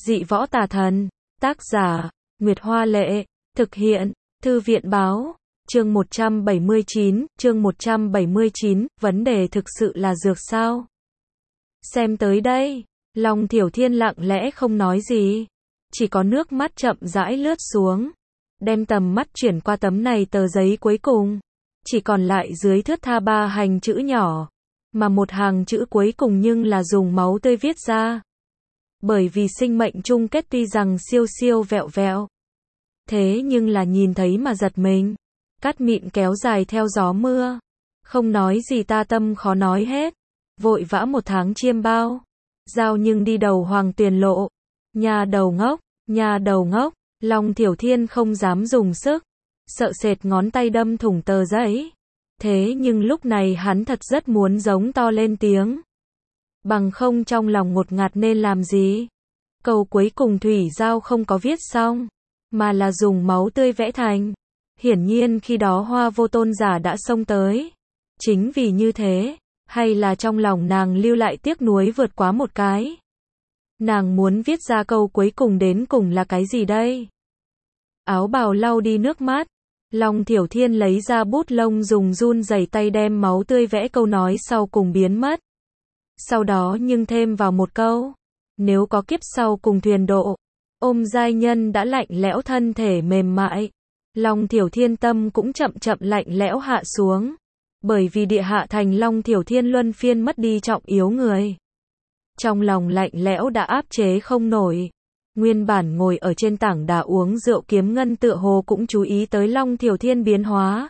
Dị võ tà thần. Tác giả, Nguyệt Hoa Lệ. Thực hiện, Thư viện Báo. Chương 179, vấn đề thực sự là dược sao? Xem tới đây, Long Thiểu Thiên lặng lẽ không nói gì. Chỉ có nước mắt chậm rãi lướt xuống. Đem tầm mắt chuyển qua tấm này tờ giấy cuối cùng. Chỉ còn lại dưới thướt tha 3 hành chữ nhỏ. Mà một hàng chữ cuối cùng nhưng là dùng máu tươi viết ra. Bởi vì sinh mệnh chung kết tuy rằng siêu siêu vẹo vẹo. Thế nhưng là nhìn thấy mà giật mình. Cát mịn kéo dài theo gió mưa. Không nói gì ta tâm khó nói hết. Vội vã 1 tháng chiêm bao. Giao nhưng đi đầu Hoàng Tuyền lộ. Nhà đầu ngốc, Long Thiểu Thiên không dám dùng sức. Sợ sệt ngón tay đâm thủng tờ giấy. Thế nhưng lúc này hắn thật rất muốn giống to lên tiếng. Bằng không trong lòng ngột ngạt nên làm gì? Câu cuối cùng Thủy Giao không có viết xong, mà là dùng máu tươi vẽ thành. Hiển nhiên khi đó Hoa Vô Tôn giả đã xông tới. Chính vì như thế, hay là trong lòng nàng lưu lại tiếc nuối vượt quá một cái. Nàng muốn viết ra câu cuối cùng đến cùng là cái gì đây? Áo bào lau đi nước mắt. Long Thiểu Thiên lấy ra bút lông dùng run rẩy tay đem máu tươi vẽ câu nói sau cùng biến mất. Sau đó nhưng thêm vào một câu. Nếu có kiếp sau cùng thuyền độ. Ôm giai nhân đã lạnh lẽo thân thể mềm mại. Long Thiểu Thiên tâm cũng chậm chậm lạnh lẽo hạ xuống. Bởi vì địa hạ thành Long Thiểu Thiên luân phiên mất đi trọng yếu người. Trong lòng lạnh lẽo đã áp chế không nổi. Nguyên bản ngồi ở trên tảng đá uống rượu Kiếm Ngân tựa hồ cũng chú ý tới Long Thiểu Thiên biến hóa.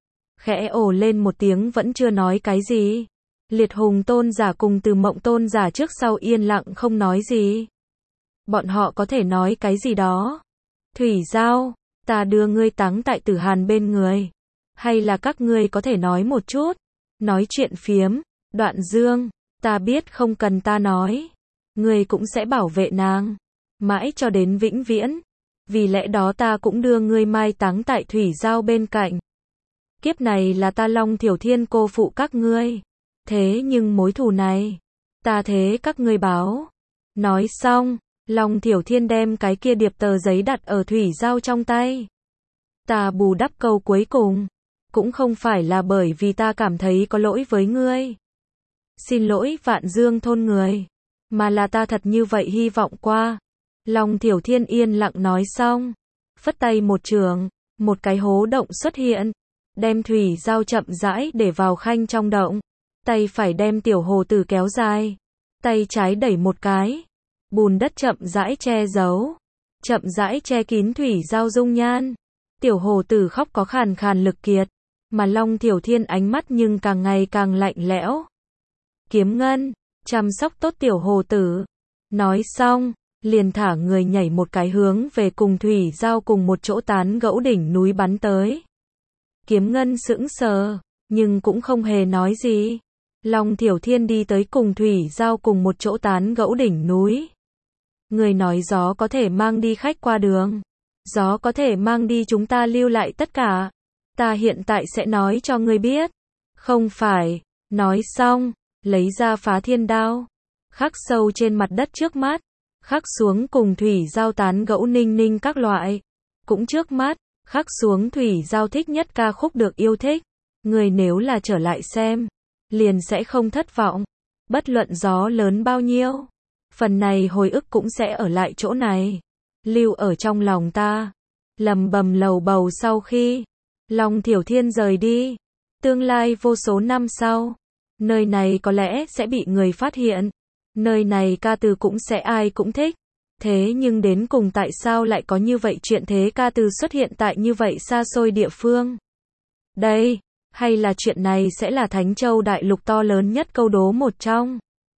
Khẽ ồ lên một tiếng vẫn chưa nói cái gì. Liệt Hùng Tôn giả cùng Từ Mộng Tôn giả trước sau yên lặng không nói gì. Bọn họ có thể nói cái gì đó? Thủy Giao, ta đưa ngươi táng tại Tử Hàn bên người. Hay là các ngươi có thể nói một chút? Nói chuyện phiếm, Đoạn Dương, ta biết không cần ta nói. Ngươi cũng sẽ bảo vệ nàng. Mãi cho đến vĩnh viễn. Vì lẽ đó ta cũng đưa ngươi mai táng tại Thủy Giao bên cạnh. Kiếp này là ta Long Thiểu Thiên cô phụ các ngươi. Thế nhưng mối thù này, ta thế các ngươi báo. Nói xong, Long Thiểu Thiên đem cái kia điệp tờ giấy đặt ở Thủy Giao trong tay. Ta bù đắp câu cuối cùng. Cũng không phải là bởi vì ta cảm thấy có lỗi với ngươi. Xin lỗi Vạn Dương thôn người. Mà là ta thật như vậy hy vọng qua. Long Thiểu Thiên yên lặng nói xong. Phất tay một trường, một cái hố động xuất hiện. Đem Thủy Giao chậm rãi để vào khanh trong động. Tay phải đem tiểu hồ tử kéo dài. Tay trái đẩy một cái. Bùn đất chậm rãi che giấu. Chậm rãi che kín Thủy Giao dung nhan. Tiểu hồ tử khóc có khàn khàn lực kiệt. Mà Long Thiểu Thiên ánh mắt nhưng càng ngày càng lạnh lẽo. Kiếm Ngân, chăm sóc tốt tiểu hồ tử. Nói xong, liền thả người nhảy một cái hướng về cùng Thủy Giao cùng một chỗ tán gẫu đỉnh núi bắn tới. Kiếm Ngân sững sờ, nhưng cũng không hề nói gì. Long Thiểu Thiên đi tới cùng Thủy Giao cùng một chỗ tán gẫu đỉnh núi. Người nói gió có thể mang đi khách qua đường. Gió có thể mang đi chúng ta lưu lại tất cả. Ta hiện tại sẽ nói cho ngươi biết. Không phải. Nói xong, lấy ra Phá Thiên đao. Khắc sâu trên mặt đất trước mắt. Khắc xuống cùng Thủy Giao tán gẫu ninh ninh các loại. Cũng trước mắt, khắc xuống Thủy Giao thích nhất ca khúc được yêu thích. Người nếu là trở lại xem, liền sẽ không thất vọng. Bất luận gió lớn bao nhiêu. Phần này hồi ức cũng sẽ ở lại chỗ này. Lưu ở trong lòng ta. Lầm bầm lầu bầu sau khi Long Thiểu Thiên rời đi. Tương lai vô số năm sau. Nơi này có lẽ sẽ bị người phát hiện. Nơi này ca từ cũng sẽ ai cũng thích. Thế nhưng đến cùng tại sao lại có như vậy chuyện thế ca từ xuất hiện tại như vậy xa xôi địa phương? Đây, hay là chuyện này sẽ là Thánh Châu đại lục to lớn nhất câu đố một trong?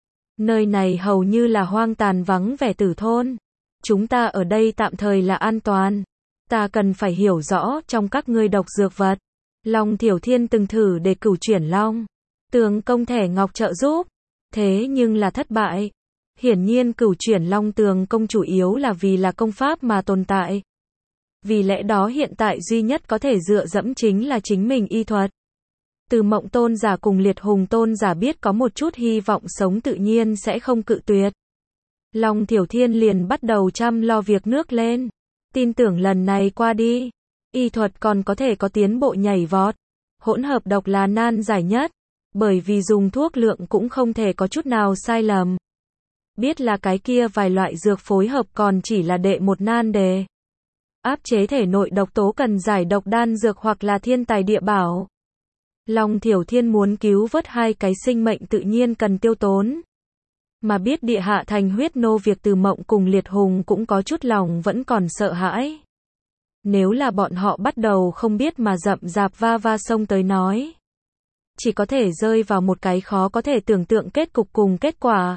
Nơi này hầu như là hoang tàn vắng vẻ tử thôn. Chúng ta ở đây tạm thời là an toàn. Ta cần phải hiểu rõ trong các ngươi độc dược vật. Long Thiểu Thiên từng thử để Cửu Chuyển Long Tường công thẻ ngọc trợ giúp. Thế nhưng là thất bại. Hiển nhiên Cửu Chuyển Long Tường công chủ yếu là vì là công pháp mà tồn tại. Vì lẽ đó hiện tại duy nhất có thể dựa dẫm chính là chính mình y thuật. Từ Mộng Tôn giả cùng Liệt Hùng Tôn giả biết có một chút hy vọng sống tự nhiên sẽ không cự tuyệt. Long Thiểu Thiên liền bắt đầu chăm lo việc nước lên. Tin tưởng lần này qua đi, y thuật còn có thể có tiến bộ nhảy vọt. Hỗn hợp độc là nan giải nhất, bởi vì dùng thuốc lượng cũng không thể có chút nào sai lầm. Biết là cái kia vài loại dược phối hợp còn chỉ là đệ một nan đề. Áp chế thể nội độc tố cần giải độc đan dược hoặc là thiên tài địa bảo. Long Thiểu Thiên muốn cứu vớt hai cái sinh mệnh tự nhiên cần tiêu tốn. Mà biết địa hạ thành huyết nô việc Từ Mộng cùng Liệt Hùng cũng có chút lòng vẫn còn sợ hãi. Nếu là bọn họ bắt đầu không biết mà rậm rạp va xông tới nói. Chỉ có thể rơi vào một cái khó có thể tưởng tượng kết cục cùng kết quả.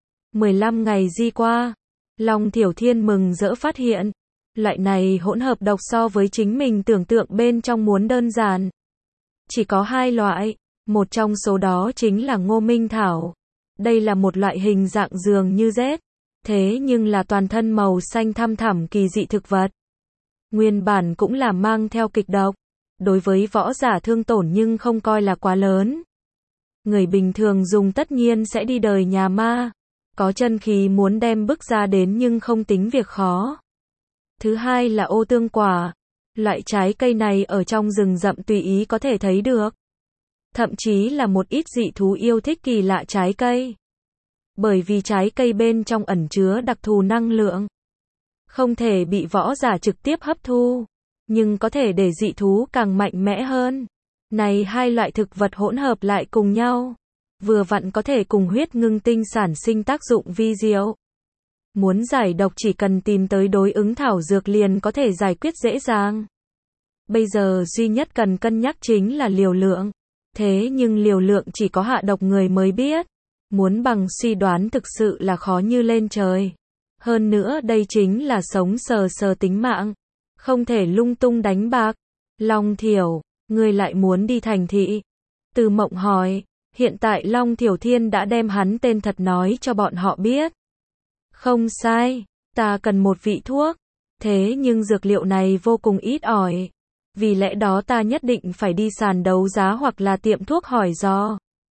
15 ngày di qua, Long Thiểu Thiên mừng rỡ phát hiện. Loại này hỗn hợp độc so với chính mình tưởng tượng bên trong muốn đơn giản. Chỉ có hai loại, một trong số đó chính là Ngô Minh Thảo. Đây là một loại hình dạng dường như rết, thế nhưng là toàn thân màu xanh thăm thẳm kỳ dị thực vật. Nguyên bản cũng là mang theo kịch độc, đối với võ giả thương tổn nhưng không coi là quá lớn. Người bình thường dùng tất nhiên sẽ đi đời nhà ma, có chân khí muốn đem bức ra đến nhưng không tính việc khó. Thứ hai là ô tương quả, loại trái cây này ở trong rừng rậm tùy ý có thể thấy được. Thậm chí là một ít dị thú yêu thích kỳ lạ trái cây. Bởi vì trái cây bên trong ẩn chứa đặc thù năng lượng. Không thể bị võ giả trực tiếp hấp thu, nhưng có thể để dị thú càng mạnh mẽ hơn. Này hai loại thực vật hỗn hợp lại cùng nhau, vừa vặn có thể cùng huyết ngưng tinh sản sinh tác dụng vi diệu. Muốn giải độc chỉ cần tìm tới đối ứng thảo dược liền có thể giải quyết dễ dàng. Bây giờ duy nhất cần cân nhắc chính là liều lượng. Thế nhưng liều lượng chỉ có hạ độc người mới biết. Muốn bằng suy đoán thực sự là khó như lên trời. Hơn nữa đây chính là sống sờ sờ tính mạng. Không thể lung tung đánh bạc. Long Thiểu, ngươi lại muốn đi thành thị? Từ Mộng hỏi. Hiện tại Long Thiểu Thiên đã đem hắn tên thật nói cho bọn họ biết. Không sai, ta cần một vị thuốc. Thế nhưng dược liệu này vô cùng ít ỏi. Vì lẽ đó ta nhất định phải đi sàn đấu giá hoặc là tiệm thuốc hỏi do.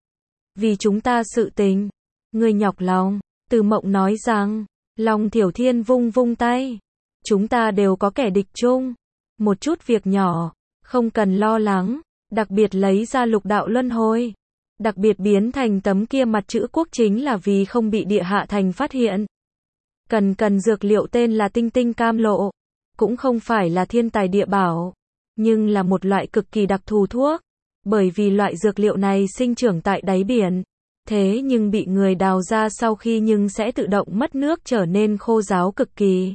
Vì chúng ta sự tình. Ngươi nhọc lòng. Từ Mộng nói rằng. Long Thiểu Thiên vung vung tay. Chúng ta đều có kẻ địch chung. Một chút việc nhỏ. Không cần lo lắng. Đặc biệt lấy ra lục đạo luân hồi. Đặc biệt biến thành tấm kia mặt chữ quốc chính là vì không bị địa hạ thành phát hiện. Cần dược liệu tên là tinh tinh cam lộ. Cũng không phải là thiên tài địa bảo. Nhưng là một loại cực kỳ đặc thù thuốc. Bởi vì loại dược liệu này sinh trưởng tại đáy biển. Thế nhưng bị người đào ra sau khi nhưng sẽ tự động mất nước trở nên khô ráo cực kỳ.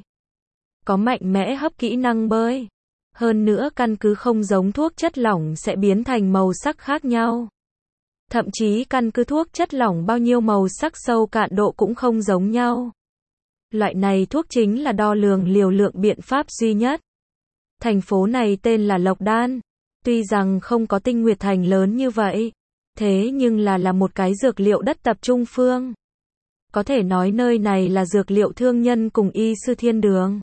Có mạnh mẽ hấp kỹ năng bơi. Hơn nữa căn cứ không giống thuốc chất lỏng sẽ biến thành màu sắc khác nhau. Thậm chí căn cứ thuốc chất lỏng bao nhiêu màu sắc sâu cạn độ cũng không giống nhau. Loại này thuốc chính là đo lường liều lượng biện pháp duy nhất. Thành phố này tên là Lộc Đan. Tuy rằng không có Tinh Nguyệt Thành lớn như vậy, thế nhưng là một cái dược liệu đất tập trung phương. Có thể nói nơi này là dược liệu thương nhân cùng y sư thiên đường.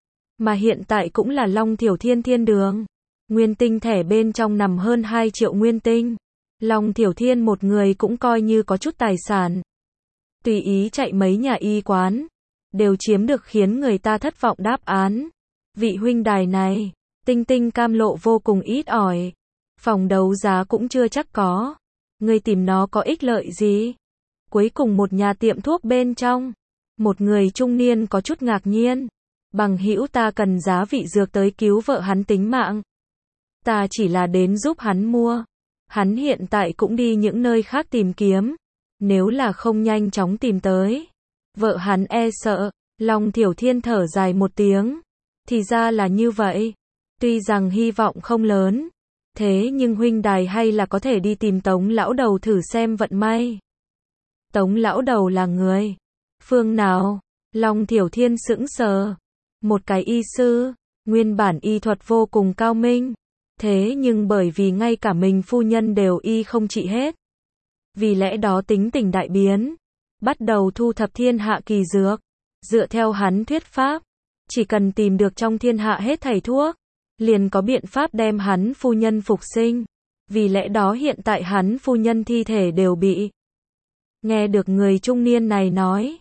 Mà hiện tại cũng là Long Thiểu Thiên thiên đường. Nguyên tinh thẻ bên trong nằm hơn 2 triệu nguyên tinh. Long Thiểu Thiên một người cũng coi như có chút tài sản. Tùy ý chạy mấy nhà y quán, đều chiếm được khiến người ta thất vọng đáp án. Vị huynh đài này, tinh tinh cam lộ vô cùng ít ỏi. Phòng đấu giá cũng chưa chắc có. Người tìm nó có ích lợi gì? Cuối cùng một nhà tiệm thuốc bên trong, một người trung niên có chút ngạc nhiên. Bằng hữu ta cần giá vị dược tới cứu vợ hắn tính mạng. Ta chỉ là đến giúp hắn mua. Hắn hiện tại cũng đi những nơi khác tìm kiếm. Nếu là không nhanh chóng tìm tới, vợ hắn e sợ. Long Thiểu Thiên thở dài một tiếng. Thì ra là như vậy. Tuy rằng hy vọng không lớn, thế nhưng huynh đài hay là có thể đi tìm Tống lão đầu thử xem vận may. Tống lão đầu là người phương nào? Long Thiểu Thiên sững sờ. Một cái y sư, nguyên bản y thuật vô cùng cao minh. Thế nhưng bởi vì ngay cả mình phu nhân đều y không trị hết. Vì lẽ đó tính tình đại biến. Bắt đầu thu thập thiên hạ kỳ dược. Dựa theo hắn thuyết pháp, chỉ cần tìm được trong thiên hạ hết thảy thuốc, liền có biện pháp đem hắn phu nhân phục sinh. Vì lẽ đó hiện tại hắn phu nhân thi thể đều bị. Nghe được người trung niên này nói,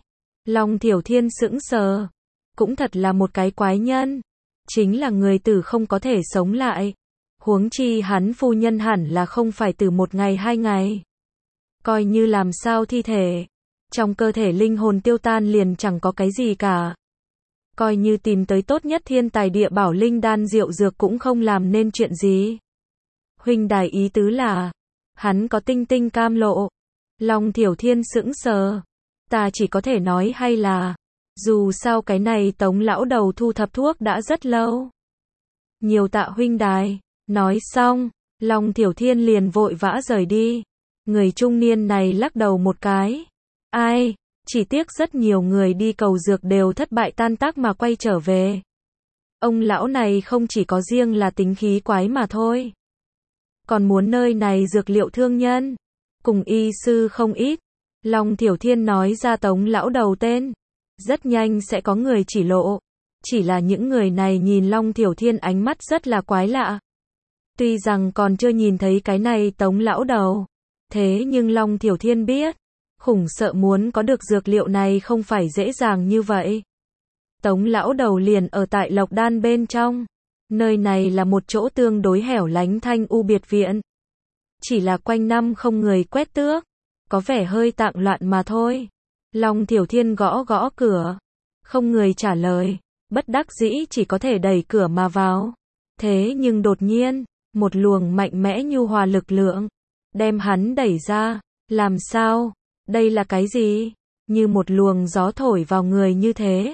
Long Thiểu Thiên sững sờ. Cũng thật là một cái quái nhân. Chính là người tử không có thể sống lại. Huống chi hắn phu nhân hẳn là không phải từ 1 ngày 2 ngày. Coi như làm sao thi thể. Trong cơ thể linh hồn tiêu tan liền chẳng có cái gì cả. Coi như tìm tới tốt nhất thiên tài địa bảo linh đan diệu dược cũng không làm nên chuyện gì. Huynh đài ý tứ là, hắn có tinh tinh cam lộ. Long Thiểu Thiên sững sờ. Ta chỉ có thể nói hay là, dù sao cái này Tống lão đầu thu thập thuốc đã rất lâu. Nhiều tạ huynh đài. Nói xong, Long Thiểu Thiên liền vội vã rời đi. Người trung niên này lắc đầu một cái. Ai, chỉ tiếc rất nhiều người đi cầu dược đều thất bại tan tác mà quay trở về. Ông lão này không chỉ có riêng là tính khí quái mà thôi. Còn muốn nơi này dược liệu thương nhân. Cùng y sư không ít. Long Thiểu Thiên nói ra Tống lão đầu tên. Rất nhanh sẽ có người chỉ lộ. Chỉ là những người này nhìn Long Thiểu Thiên ánh mắt rất là quái lạ. Tuy rằng còn chưa nhìn thấy cái này Tống lão đầu. Thế nhưng Long Thiểu Thiên biết. Khủng sợ muốn có được dược liệu này không phải dễ dàng như vậy. Tống lão đầu liền ở tại Lộc Đan bên trong. Nơi này là một chỗ tương đối hẻo lánh thanh u biệt viện. Chỉ là quanh năm không người quét tước. Có vẻ hơi tạng loạn mà thôi. Long Thiểu Thiên gõ gõ cửa. Không người trả lời. Bất đắc dĩ chỉ có thể đẩy cửa mà vào. Thế nhưng đột nhiên, một luồng mạnh mẽ nhu hòa lực lượng. Đem hắn đẩy ra. Làm sao? Đây là cái gì? Như một luồng gió thổi vào người như thế.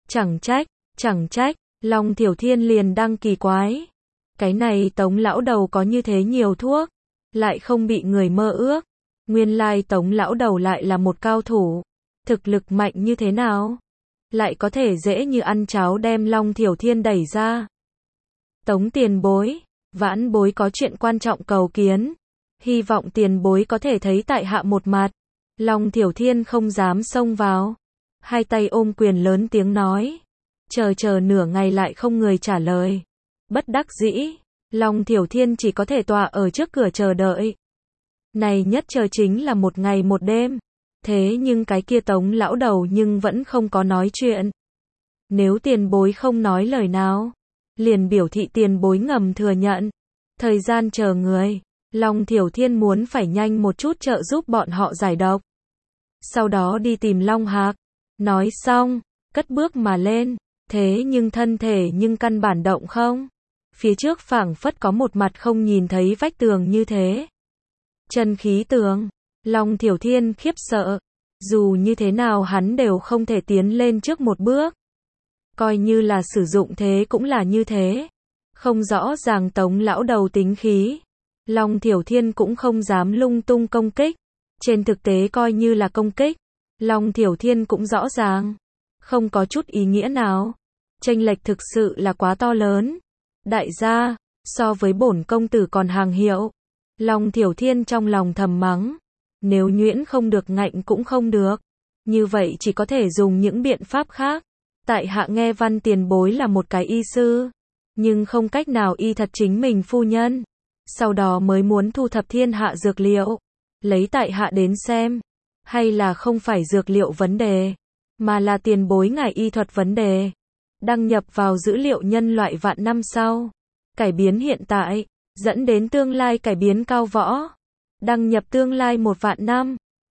Chẳng trách, Long Thiểu Thiên liền đang kỳ quái. Cái này Tống lão đầu có như thế nhiều thuốc. Lại không bị người mơ ước. Nguyên lai Tống lão đầu lại là một cao thủ. Thực lực mạnh như thế nào? Lại có thể dễ như ăn cháo đem Long Thiểu Thiên đẩy ra. Tống tiền bối, vãn bối có chuyện quan trọng cầu kiến. Hy vọng tiền bối có thể thấy tại hạ một mặt. Long Thiểu Thiên không dám xông vào. Hai tay ôm quyền lớn tiếng nói. Chờ nửa ngày lại không người trả lời. Bất đắc dĩ, Long Thiểu Thiên chỉ có thể tọa ở trước cửa chờ đợi. Này nhất chờ chính là 1 ngày 1 đêm. Thế nhưng cái kia Tống lão đầu nhưng vẫn không có nói chuyện. Nếu tiền bối không nói lời nào, liền biểu thị tiền bối ngầm thừa nhận. Thời gian chờ người, Long Thiểu Thiên muốn phải nhanh một chút trợ giúp bọn họ giải độc. Sau đó đi tìm Long Hạc. Nói xong, cất bước mà lên. Thế nhưng thân thể nhưng căn bản động không. Phía trước phảng phất có một mặt không nhìn thấy vách tường như thế. Chân khí tường. Long Thiểu Thiên khiếp sợ. Dù như thế nào hắn đều không thể tiến lên trước một bước. Coi như là sử dụng thế cũng là như thế. Không rõ ràng Tống lão đầu tính khí. Long Thiểu Thiên cũng không dám lung tung công kích. Trên thực tế coi như là công kích. Long Thiểu Thiên cũng rõ ràng. Không có chút ý nghĩa nào. Chênh lệch thực sự là quá to lớn. Đại gia, so với bổn công tử còn hàng hiệu. Long Thiểu Thiên trong lòng thầm mắng. Nếu nhuyễn không được ngạnh cũng không được. Như vậy chỉ có thể dùng những biện pháp khác. Tại hạ nghe Văn tiền bối là một cái y sư. Nhưng không cách nào y thật chính mình phu nhân. Sau đó mới muốn thu thập thiên hạ dược liệu. Lấy tại hạ đến xem. Hay là không phải dược liệu vấn đề. Mà là tiền bối ngài y thuật vấn đề. Đăng nhập vào dữ liệu nhân loại vạn năm sau. Cải biến hiện tại. Dẫn đến tương lai cải biến cao võ. Đăng nhập tương lai 1 vạn năm.